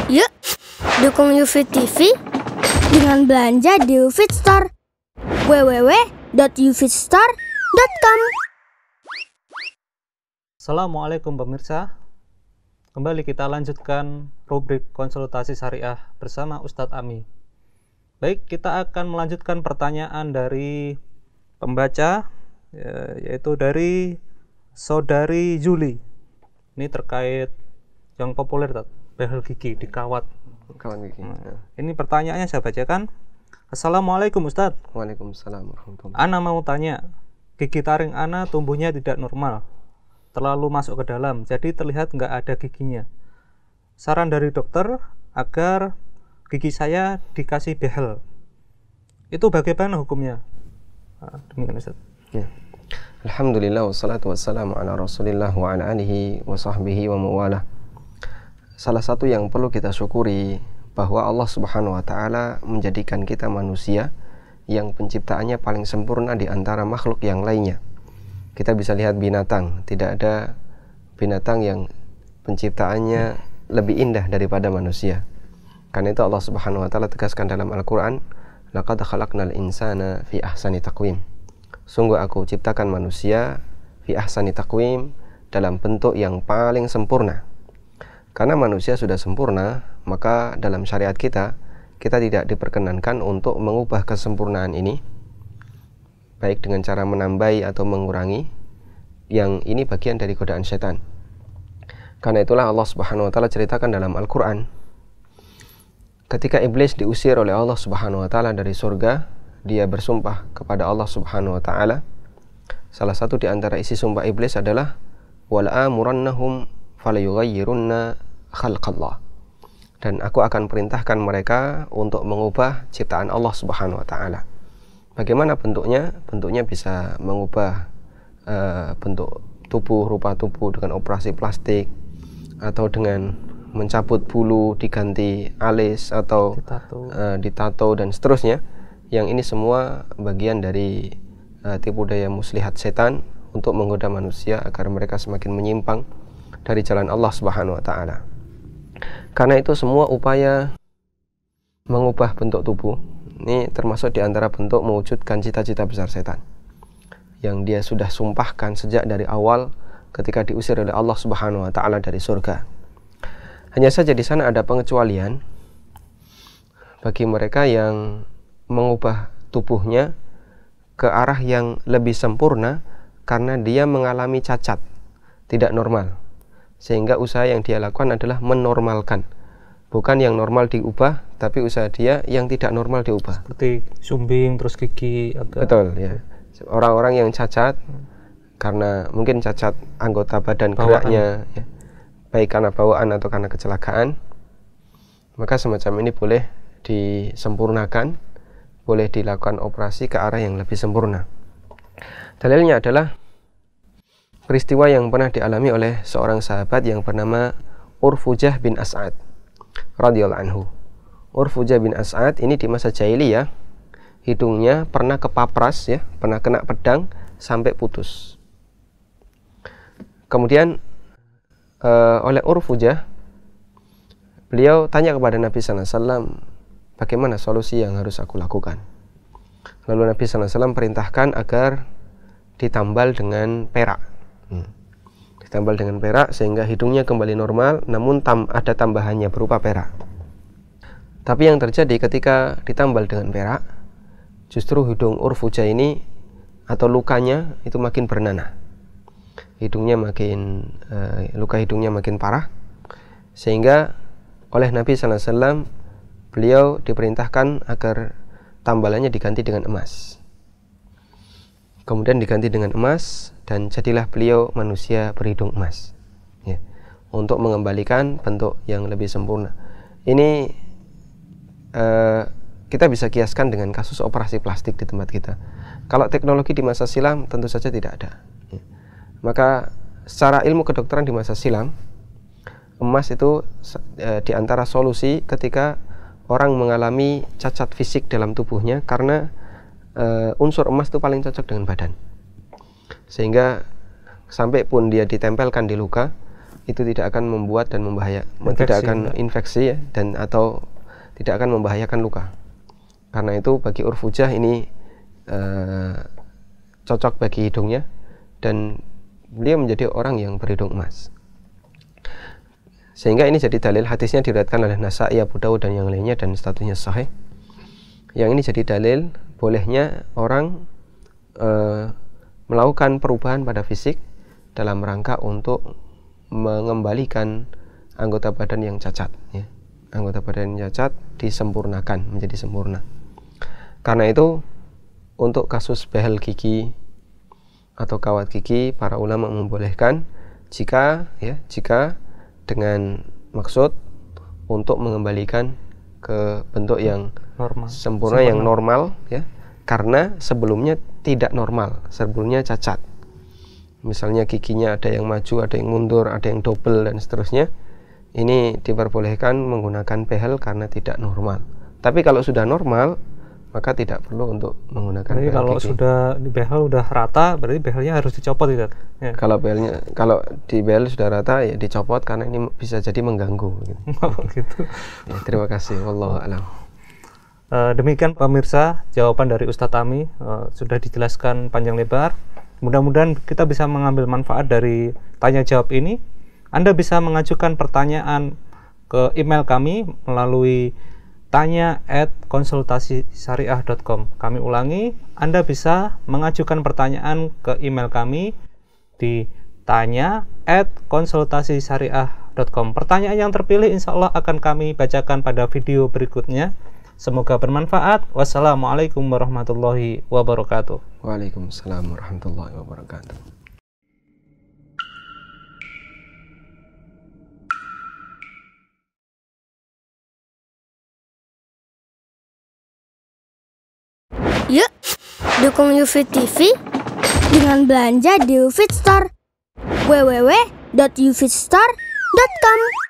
Yuk, dukung UFIT TV dengan belanja di UFIT Store. www.ufitstore.com. Assalamualaikum pemirsa. Kembali kita lanjutkan rubrik konsultasi syariah bersama Ustadz Ami. Baik, kita akan melanjutkan pertanyaan dari pembaca, yaitu dari Saudari Juli. Ini terkait yang populer, behel gigi di kawat. Gigi. Ini pertanyaannya saya bacakan. Assalamualaikum Ustadz. Waalaikumsalam warahmatullahi. Ana mau tanya, gigi taring Ana tumbuhnya tidak normal, terlalu masuk ke dalam, jadi terlihat nggak ada giginya. Saran dari dokter agar gigi saya dikasih behel, itu bagaimana hukumnya? Demikian Ustadz. Ya. Alhamdulillah wassalatu wassalamu ala rasulillah wa ala alihi wa sahbihi wa mawalah. Salah satu yang perlu kita syukuri bahwa Allah subhanahu wa ta'ala menjadikan kita manusia yang penciptaannya paling sempurna di antara makhluk yang lainnya. Kita bisa lihat binatang, tidak ada binatang yang penciptaannya lebih indah daripada manusia. Karena itu Allah subhanahu wa ta'ala tegaskan dalam Al-Quran, laqad khalaqnal insana fi ahsani taqwim. Sungguh aku ciptakan manusia fi ahsani taqwim, dalam bentuk yang paling sempurna. Karena manusia sudah sempurna, maka dalam syariat kita tidak diperkenankan untuk mengubah kesempurnaan ini, baik dengan cara menambahi atau mengurangi. Yang ini bagian dari godaan setan. Karena itulah Allah subhanahu wa ta'ala ceritakan dalam Al-Quran, ketika iblis diusir oleh Allah subhanahu wa ta'ala dari surga, dia bersumpah kepada Allah subhanahu wa ta'ala. Salah satu di antara isi sumpah iblis adalah wal'amurannahum falayughayyirunna khalqallah, dan aku akan perintahkan mereka untuk mengubah ciptaan Allah subhanahu wa ta'ala. Bagaimana bentuknya? Bentuknya bisa mengubah bentuk tubuh, rupa tubuh dengan operasi plastik, atau dengan mencabut bulu diganti alis, atau ditato dan seterusnya. Yang ini semua bagian dari tipu daya muslihat setan untuk menggoda manusia agar mereka semakin menyimpang dari jalan Allah subhanahu wa ta'ala. Karena itu semua upaya mengubah bentuk tubuh ini termasuk di antara bentuk mewujudkan cita-cita besar setan yang dia sudah sumpahkan sejak dari awal ketika diusir oleh Allah subhanahu wa ta'ala dari surga. Hanya saja di sana ada pengecualian bagi mereka yang mengubah tubuhnya ke arah yang lebih sempurna karena dia mengalami cacat, tidak normal, sehingga usaha yang dia lakukan adalah menormalkan, bukan yang normal diubah, tapi usaha dia yang tidak normal diubah, seperti sumbing terus gigi agak. Betul ya. Orang-orang yang cacat karena mungkin cacat anggota badan geraknya ya, baik karena bawaan atau karena kecelakaan, maka semacam ini boleh disempurnakan, boleh dilakukan operasi ke arah yang lebih sempurna. Dalilnya adalah peristiwa yang pernah dialami oleh seorang sahabat yang bernama Urfujah bin As'ad radhiyallahu anhu. Urfujah bin As'ad ini di masa jahiliyah, hidungnya pernah kepapras ya, pernah kena pedang sampai putus. Kemudian oleh Urfujah, beliau tanya kepada Nabi sallallahu alaihi wasallam, bagaimana solusi yang harus aku lakukan? Lalu Nabi SAW perintahkan agar ditambal dengan perak. Ditambal dengan perak sehingga hidungnya kembali normal, namun ada tambahannya berupa perak. Tapi yang terjadi ketika ditambal dengan perak, justru hidung Urfujah ini atau lukanya itu makin bernanah. Luka hidungnya makin parah, sehingga oleh Nabi SAW beliau diperintahkan agar tambalannya diganti dengan emas. Kemudian diganti dengan emas, dan jadilah beliau manusia berhidung emas ya, untuk mengembalikan bentuk yang lebih sempurna. Ini kita bisa kiaskan dengan kasus operasi plastik di tempat kita. Kalau teknologi di masa silam tentu saja tidak ada ya. Maka secara ilmu kedokteran di masa silam, emas itu di antara solusi ketika orang mengalami cacat fisik dalam tubuhnya, karena unsur emas itu paling cocok dengan badan, sehingga sampai pun dia ditempelkan di luka, itu tidak akan membuat dan tidak akan infeksi ya, dan atau tidak akan membahayakan luka. Karena itu bagi urfujah ini cocok bagi hidungnya, dan beliau menjadi orang yang berhidung emas. Sehingga ini jadi dalil, hadisnya diriwayatkan oleh Nasa'i, Abu Dawud dan yang lainnya, dan statusnya sahih. Yang ini jadi dalil bolehnya orang melakukan perubahan pada fisik dalam rangka untuk mengembalikan anggota badan yang cacat ya. Anggota badan yang cacat disempurnakan menjadi sempurna. Karena itu untuk kasus behel gigi atau kawat gigi, para ulama membolehkan jika dengan maksud untuk mengembalikan ke bentuk yang sempurna, yang normal ya, karena sebelumnya tidak normal, sebelumnya cacat. Misalnya giginya ada yang maju, ada yang mundur, ada yang double dan seterusnya. Ini diperbolehkan menggunakan behel karena tidak normal. Tapi kalau sudah normal, maka tidak perlu untuk menggunakan behel. Kalau gigi. Sudah di behel udah rata, berarti behelnya harus dicopot tidak? Ya. Kalau di behel sudah rata ya dicopot, karena ini bisa jadi mengganggu. Gitu. Gitu. Ya, terima kasih. Wallahu a'lam. Demikian pemirsa, jawaban dari Ustadz Tami sudah dijelaskan panjang lebar. Mudah-mudahan kita bisa mengambil manfaat dari tanya jawab ini. Anda bisa mengajukan pertanyaan ke email kami melalui tanya@konsultasisyariah.com. Kami ulangi, Anda bisa mengajukan pertanyaan ke email kami di tanya@konsultasisyariah.com. Pertanyaan yang terpilih insya Allah akan kami bacakan pada video berikutnya. Semoga bermanfaat. Wassalamualaikum warahmatullahi wabarakatuh. Waalaikumsalam warahmatullahi wabarakatuh. Yuk, dukung UFIT TV dengan belanja di UFIT Store. www.ufitstore.com